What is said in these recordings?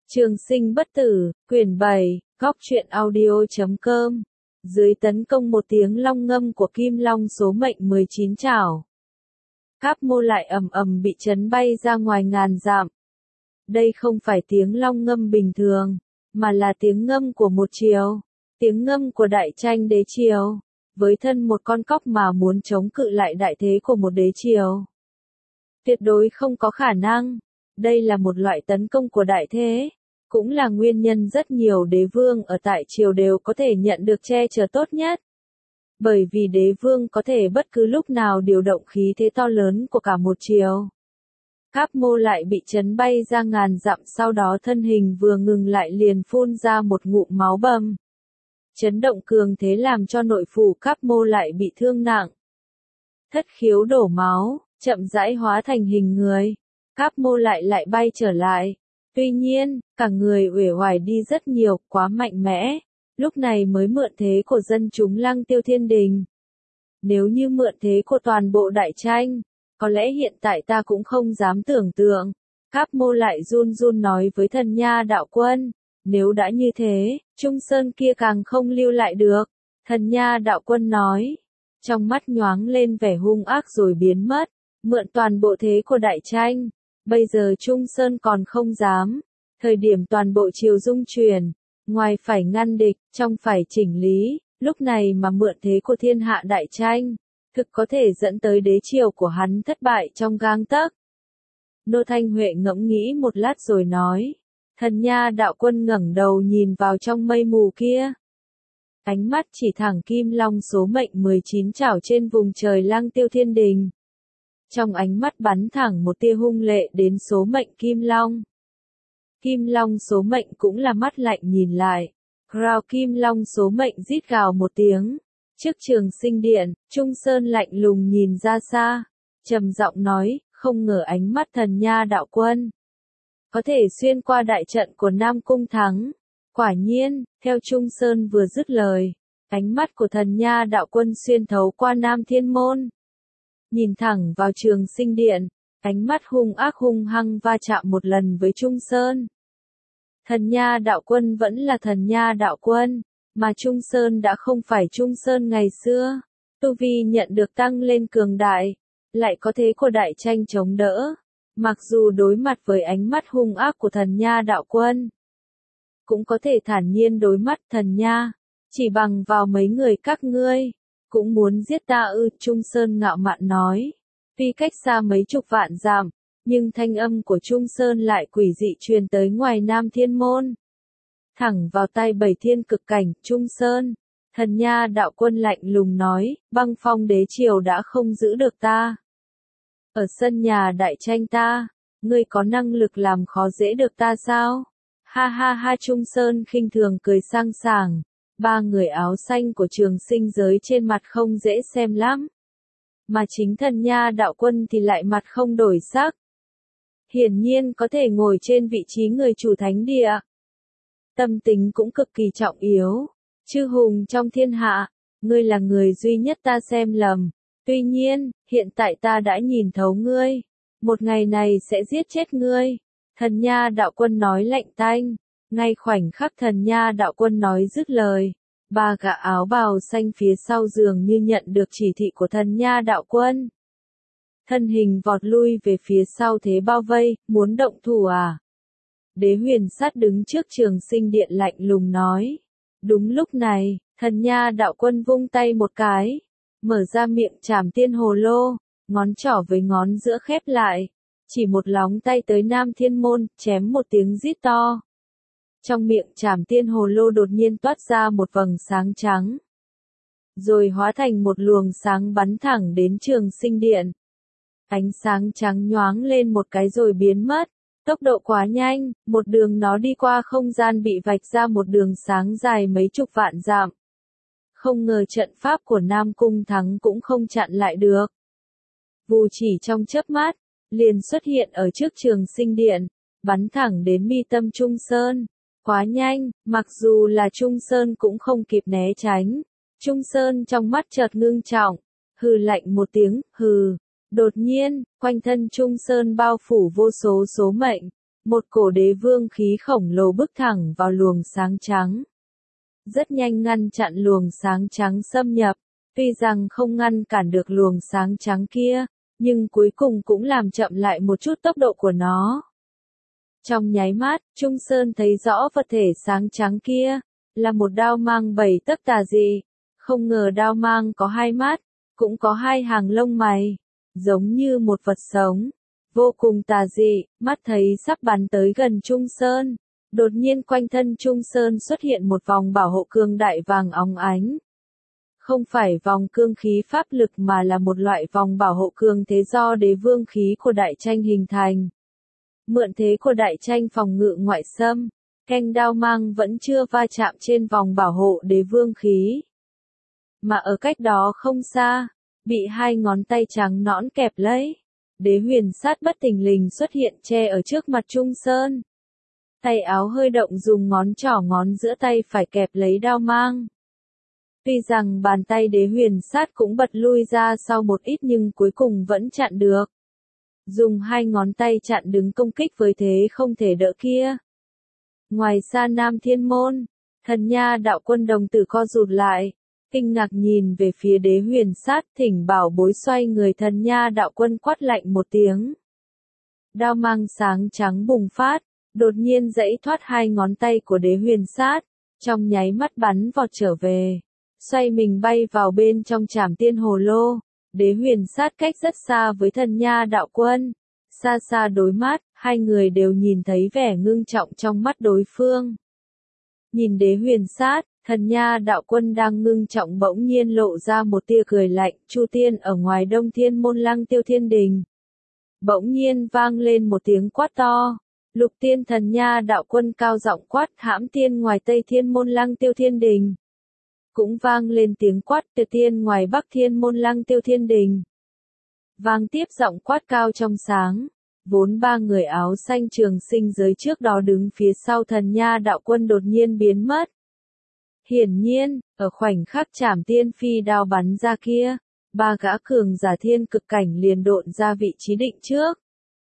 Trường sinh bất tử, quyển 7, góc truyện audio.com. Dưới tấn công một tiếng long ngâm của Kim Long số mệnh 19 chảo. Cáp mô lại ầm ầm bị chấn bay ra ngoài ngàn dặm. Đây không phải tiếng long ngâm bình thường, mà là tiếng ngâm của một triều, tiếng ngâm của đại tranh đế triều, với thân một con cóc mà muốn chống cự lại đại thế của một đế triều. Tuyệt đối không có khả năng, đây là một loại tấn công của đại thế, cũng là nguyên nhân rất nhiều đế vương ở tại triều đều có thể nhận được che chở tốt nhất. Bởi vì đế vương có thể bất cứ lúc nào điều động khí thế to lớn của cả một triều. Cáp mô lại bị chấn bay ra ngàn dặm, sau đó thân hình vừa ngừng lại liền phun ra một ngụm máu bầm. Chấn động cường thế làm cho nội phủ Cáp mô lại bị thương nặng. Thất khiếu đổ máu, chậm rãi hóa thành hình người. Cáp mô lại bay trở lại. Tuy nhiên, cả người uể oải đi rất nhiều, quá mạnh mẽ. Lúc này mới mượn thế của dân chúng Lăng Tiêu Thiên Đình. Nếu như mượn thế của toàn bộ đại tranh, có lẽ hiện tại ta cũng không dám tưởng tượng. Cáp mô lại run run nói với Thần Nha đạo quân. Nếu đã như thế, Trung Sơn kia càng không lưu lại được. Thần Nha đạo quân nói. Trong mắt nhoáng lên vẻ hung ác rồi biến mất. Mượn toàn bộ thế của đại tranh. Bây giờ Trung Sơn còn không dám. Thời điểm toàn bộ triều dung chuyển. Ngoài phải ngăn địch, trong phải chỉnh lý. Lúc này mà mượn thế của thiên hạ đại tranh. Thực có thể dẫn tới đế triều của hắn thất bại trong gang tấc. Nô Thanh Huệ ngẫm nghĩ một lát rồi nói. Thần Nha đạo quân ngẩng đầu nhìn vào trong mây mù kia. Ánh mắt chỉ thẳng Kim Long số mệnh 19 chảo trên vùng trời Lăng Tiêu Thiên Đình. Trong ánh mắt bắn thẳng một tia hung lệ đến số mệnh Kim Long. Kim Long số mệnh cũng là mắt lạnh nhìn lại. Crown Kim Long số mệnh rít gào một tiếng. Trước Trường Sinh Điện, Trung Sơn lạnh lùng nhìn ra xa. Trầm giọng nói, không ngờ ánh mắt Thần Nha đạo quân có thể xuyên qua đại trận của Nam Cung Thắng. Quả nhiên, theo Trung Sơn vừa dứt lời, ánh mắt của Thần Nha đạo quân xuyên thấu qua Nam Thiên Môn. Nhìn thẳng vào Trường Sinh Điện, ánh mắt hung ác hung hăng va chạm một lần với Trung Sơn. Thần Nha đạo quân vẫn là Thần Nha đạo quân, mà Trung Sơn đã không phải Trung Sơn ngày xưa. Tu vi nhận được tăng lên cường đại, lại có thế của đại tranh chống đỡ. Mặc dù đối mặt với ánh mắt hung ác của Thần Nha đạo quân, cũng có thể thản nhiên đối mắt Thần Nha. Chỉ bằng vào mấy người các ngươi, cũng muốn giết ta ư? Trung Sơn ngạo mạn nói. Tuy cách xa mấy chục vạn dặm, nhưng thanh âm của Trung Sơn lại quỷ dị truyền tới ngoài Nam Thiên Môn. Thẳng vào tai Bảy Thiên Cực Cảnh, Trung Sơn. Thần Nha đạo quân lạnh lùng nói, Băng Phong đế triều đã không giữ được ta. Ở sân nhà đại tranh ta, ngươi có năng lực làm khó dễ được ta sao? Ha ha ha, Trung Sơn khinh thường cười sang sảng. Ba người áo xanh của Trường Sinh giới trên mặt không dễ xem lắm. Mà chính Thần Nha đạo quân thì lại mặt không đổi sắc. Hiển nhiên có thể ngồi trên vị trí người chủ thánh địa. Tâm tính cũng cực kỳ trọng yếu. Chư hùng trong thiên hạ, ngươi là người duy nhất ta xem lầm. Tuy nhiên, hiện tại ta đã nhìn thấu ngươi. Một ngày này sẽ giết chết ngươi. Thần Nha đạo quân nói lạnh tanh. Ngay khoảnh khắc Thần Nha đạo quân nói dứt lời, ba gã áo bào xanh phía sau dường như nhận được chỉ thị của Thần Nha đạo quân. Thân hình vọt lui về phía sau thế bao vây, muốn động thủ à? Đế Huyền Sát đứng trước Trường Sinh Điện lạnh lùng nói. Đúng lúc này, Thần Nha đạo quân vung tay một cái, mở ra miệng trảm tiên hồ lô, ngón trỏ với ngón giữa khép lại, chỉ một lóng tay tới Nam Thiên Môn, chém một tiếng rít to. Trong miệng trảm tiên hồ lô đột nhiên toát ra một vầng sáng trắng, rồi hóa thành một luồng sáng bắn thẳng đến Trường Sinh Điện. Ánh sáng trắng nhoáng lên một cái rồi biến mất, tốc độ quá nhanh, một đường nó đi qua không gian bị vạch ra một đường sáng dài mấy chục vạn dặm. Không ngờ trận pháp của Nam Cung Thắng cũng không chặn lại được. Vù chỉ trong chớp mắt, liền xuất hiện ở trước Trường Sinh Điện, bắn thẳng đến mi tâm Trung Sơn. Quá nhanh, mặc dù là Trung Sơn cũng không kịp né tránh. Trung Sơn trong mắt chợt ngưng trọng, hừ lạnh một tiếng, hừ. Đột nhiên, quanh thân Trung Sơn bao phủ vô số số mệnh. Một cổ đế vương khí khổng lồ bước thẳng vào luồng sáng trắng. Rất nhanh ngăn chặn luồng sáng trắng xâm nhập, tuy rằng không ngăn cản được luồng sáng trắng kia, nhưng cuối cùng cũng làm chậm lại một chút tốc độ của nó. Trong nháy mắt, Trung Sơn thấy rõ vật thể sáng trắng kia, là một đao mang 7 tấc tà dị. Không ngờ đao mang có 2 mắt, cũng có 2 hàng lông mày, giống như một vật sống. Vô cùng tà dị, mắt thấy sắp bắn tới gần Trung Sơn. Đột nhiên quanh thân Trung Sơn xuất hiện một vòng bảo hộ cương đại vàng óng ánh. Không phải vòng cương khí pháp lực mà là một loại vòng bảo hộ cương thế do đế vương khí của đại tranh hình thành. Mượn thế của đại tranh phòng ngự ngoại xâm, canh đao mang vẫn chưa va chạm trên vòng bảo hộ đế vương khí. Mà ở cách đó không xa, bị 2 ngón tay trắng nõn kẹp lấy. Đế huyền sát bất thình lình xuất hiện che ở trước mặt Trung Sơn. Tay áo hơi động dùng ngón trỏ ngón giữa tay phải kẹp lấy đao mang. Tuy rằng bàn tay đế huyền sát cũng bật lui ra sau một ít nhưng cuối cùng vẫn chặn được. Dùng 2 ngón tay chặn đứng công kích với thế không thể đỡ kia. Ngoài xa Nam Thiên Môn, Thần Nha đạo quân đồng tử co rụt lại, kinh ngạc nhìn về phía đế huyền sát, thỉnh bảo bối xoay người. Thần Nha đạo quân quát lạnh một tiếng. Đao mang sáng trắng bùng phát, đột nhiên giãy thoát 2 ngón tay của đế huyền sát, trong nháy mắt bắn vọt trở về, xoay mình bay vào bên trong Trảm Tiên Hồ Lô. Đế huyền sát cách rất xa với Thần Nha đạo quân, xa xa đối mắt, 2 người đều nhìn thấy vẻ ngưng trọng trong mắt đối phương. Nhìn đế huyền sát, Thần Nha đạo quân đang ngưng trọng bỗng nhiên lộ ra một tia cười lạnh. Chu tiên ở ngoài Đông Thiên Môn Lăng Tiêu Thiên Đình. Bỗng nhiên vang lên một tiếng quát to. Lục tiên Thần Nha đạo quân cao giọng quát. Hãm tiên ngoài Tây Thiên Môn Lăng Tiêu Thiên Đình. Cũng vang lên tiếng quát. Tuyệt tiên ngoài Bắc Thiên Môn Lăng Tiêu Thiên Đình. Vang tiếp giọng quát cao trong sáng. Vốn 3 người áo xanh trường sinh giới trước đó đứng phía sau Thần Nha đạo quân đột nhiên biến mất. Hiển nhiên, ở khoảnh khắc Trảm Tiên phi đao bắn ra kia, 3 gã cường giả thiên cực cảnh liền độn ra vị trí định trước.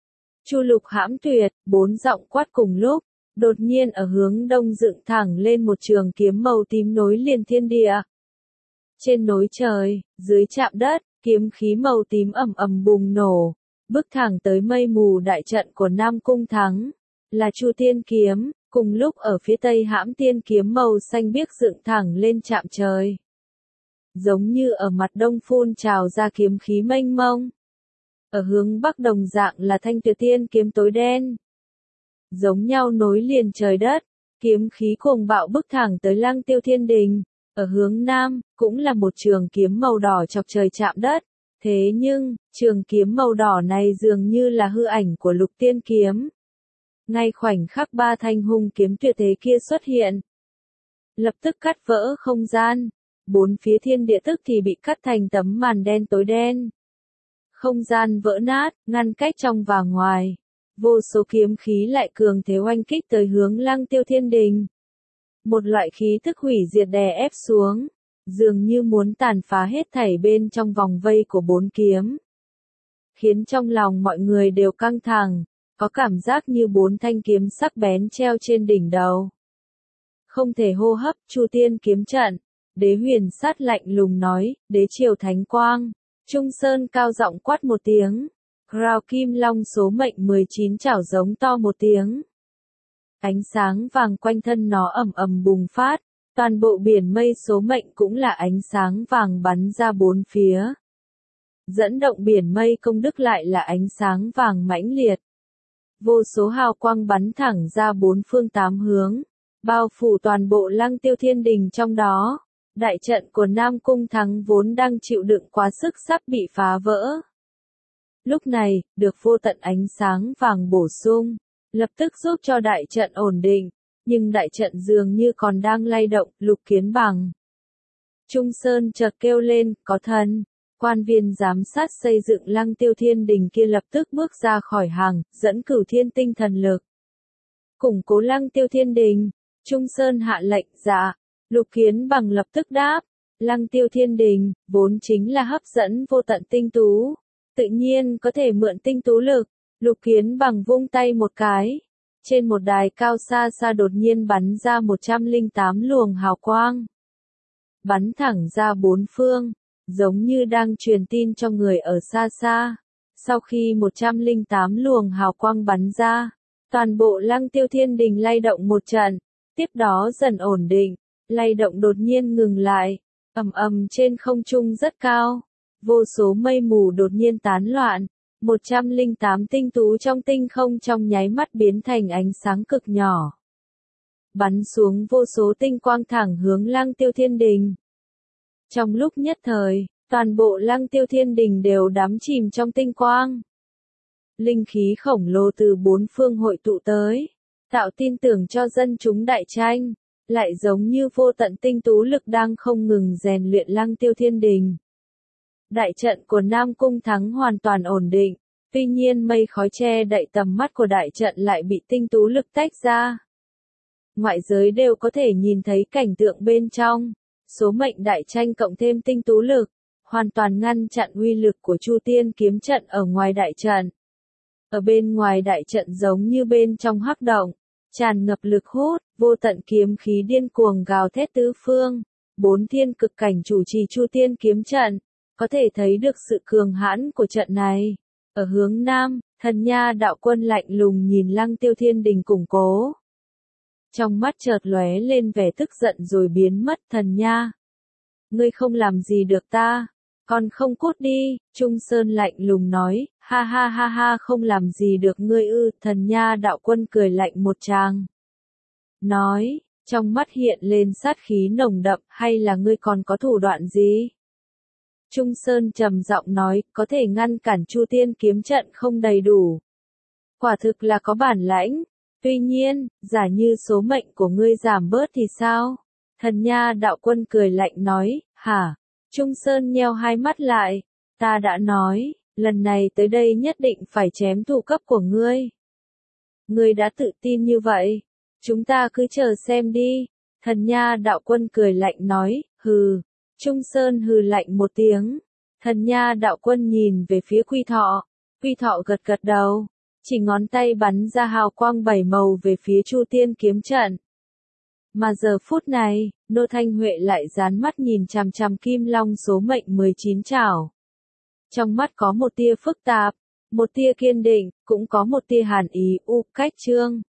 Chu Lục hãm tuyệt, 4 giọng quát cùng lúc, đột nhiên ở hướng đông dựng thẳng lên một trường kiếm màu tím nối liền thiên địa. Trên nối trời, dưới chạm đất, kiếm khí màu tím ầm ầm bùng nổ, bước thẳng tới mây mù đại trận của Nam Cung Thắng, là Chu Tiên kiếm. Cùng lúc ở phía tây Hãm Tiên kiếm màu xanh biếc dựng thẳng lên chạm trời. Giống như ở mặt đông phun trào ra kiếm khí mênh mông. Ở hướng bắc đồng dạng là Thanh Tuyệt Tiên kiếm tối đen. Giống nhau nối liền trời đất, kiếm khí cuồng bạo bức thẳng tới Lăng Tiêu Thiên Đình. Ở hướng nam, cũng là một trường kiếm màu đỏ chọc trời chạm đất. Thế nhưng, trường kiếm màu đỏ này dường như là hư ảnh của Lục Tiên kiếm. Ngay khoảnh khắc 3 thanh hung kiếm tuyệt thế kia xuất hiện, lập tức cắt vỡ không gian, 4 phía thiên địa tức thì bị cắt thành tấm màn đen tối đen. Không gian vỡ nát, ngăn cách trong và ngoài, vô số kiếm khí lại cường thế oanh kích tới hướng Lăng Tiêu Thiên Đình. Một loại khí tức hủy diệt đè ép xuống, dường như muốn tàn phá hết thảy bên trong vòng vây của 4 kiếm. Khiến trong lòng mọi người đều căng thẳng. Có cảm giác như 4 thanh kiếm sắc bén treo trên đỉnh đầu. Không thể hô hấp. Chu Tiên kiếm trận. Đế huyền sát lạnh lùng nói. Đế triều thánh quang. Trung Sơn cao giọng quát một tiếng. Rào kim long số mệnh 19 chảo giống to một tiếng. Ánh sáng vàng quanh thân nó ầm ầm bùng phát. Toàn bộ biển mây số mệnh cũng là ánh sáng vàng bắn ra 4 phía. Dẫn động biển mây công đức lại là ánh sáng vàng mãnh liệt. Vô số hào quang bắn thẳng ra 4 phương 8 hướng, bao phủ toàn bộ Lăng Tiêu Thiên Đình trong đó. Đại trận của Nam Cung Thắng vốn đang chịu đựng quá sức sắp bị phá vỡ. Lúc này, được vô tận ánh sáng vàng bổ sung, lập tức giúp cho đại trận ổn định, nhưng đại trận dường như còn đang lay động. Lục Kiến Bằng. Trung Sơn chợt kêu lên, có thần. Quan viên giám sát xây dựng Lăng Tiêu Thiên Đình kia lập tức bước ra khỏi hàng, dẫn Cửu Thiên tinh thần lực. Củng cố Lăng Tiêu Thiên Đình. Trung Sơn hạ lệnh. Dạ. Lục Kiến Bằng lập tức đáp. Lăng Tiêu Thiên Đình, vốn chính là hấp dẫn vô tận tinh tú. Tự nhiên có thể mượn tinh tú lực. Lục Kiến Bằng vung tay một cái. Trên một đài cao xa xa đột nhiên bắn ra 108 luồng hào quang. Bắn thẳng ra bốn phương, giống như đang truyền tin cho người ở xa xa. Sau khi 108 luồng hào quang bắn ra, toàn bộ Lăng Tiêu Thiên Đình lay động một trận, tiếp đó dần ổn định, lay động đột nhiên ngừng lại, ầm ầm trên không trung rất cao, vô số mây mù đột nhiên tán loạn, 108 tinh tú trong tinh không trong nháy mắt biến thành ánh sáng cực nhỏ. Bắn xuống vô số tinh quang thẳng hướng Lăng Tiêu Thiên Đình. Trong lúc nhất thời, toàn bộ Lăng Tiêu Thiên Đình đều đắm chìm trong tinh quang. Linh khí khổng lồ từ bốn phương hội tụ tới, tạo tin tưởng cho dân chúng đại tranh, lại giống như vô tận tinh tú lực đang không ngừng rèn luyện Lăng Tiêu Thiên Đình. Đại trận của Nam Cung Thắng hoàn toàn ổn định, tuy nhiên mây khói che đậy tầm mắt của đại trận lại bị tinh tú lực tách ra. Ngoại giới đều có thể nhìn thấy cảnh tượng bên trong, số mệnh đại tranh cộng thêm tinh tú lực, hoàn toàn ngăn chặn uy lực của Chu Tiên kiếm trận ở ngoài đại trận. Ở bên ngoài đại trận giống như bên trong hắc động, tràn ngập lực hút, vô tận kiếm khí điên cuồng gào thét tứ phương, bốn thiên cực cảnh chủ trì Chu Tiên kiếm trận, có thể thấy được sự cường hãn của trận này. Ở hướng Nam, Thần Nha đạo quân lạnh lùng nhìn Lăng Tiêu Thiên Đình củng cố. Trong mắt chợt lóe lên vẻ tức giận rồi biến mất. Thần Nha, ngươi không làm gì được ta, còn không cút đi, Trung Sơn lạnh lùng nói, ha ha ha ha không làm gì được ngươi ư. Thần Nha đạo quân cười lạnh một tràng. Nói, trong mắt hiện lên sát khí nồng đậm, hay là ngươi còn có thủ đoạn gì? Trung Sơn trầm giọng nói, có thể ngăn cản Chu Tiên kiếm trận không đầy đủ. Quả thực là có bản lãnh, tuy nhiên, giả như số mệnh của ngươi giảm bớt thì sao? Thần Nha đạo quân cười lạnh nói, hả? Trung Sơn nheo hai mắt lại, ta đã nói, lần này tới đây nhất định phải chém thủ cấp của ngươi. Ngươi đã tự tin như vậy, chúng ta cứ chờ xem đi. Thần Nha đạo quân cười lạnh nói, hừ. Trung Sơn hừ lạnh một tiếng. Thần Nha đạo quân nhìn về phía Quy Thọ. Quy Thọ gật gật đầu, chỉ ngón tay bắn ra hào quang bảy màu về phía Chu Tiên kiếm trận. Mà giờ phút này, Nô Thanh Huệ lại dán mắt nhìn chằm chằm Kim Long số mệnh 19 chảo. Trong mắt có một tia phức tạp, một tia kiên định, cũng có một tia hàn ý. Cách Trương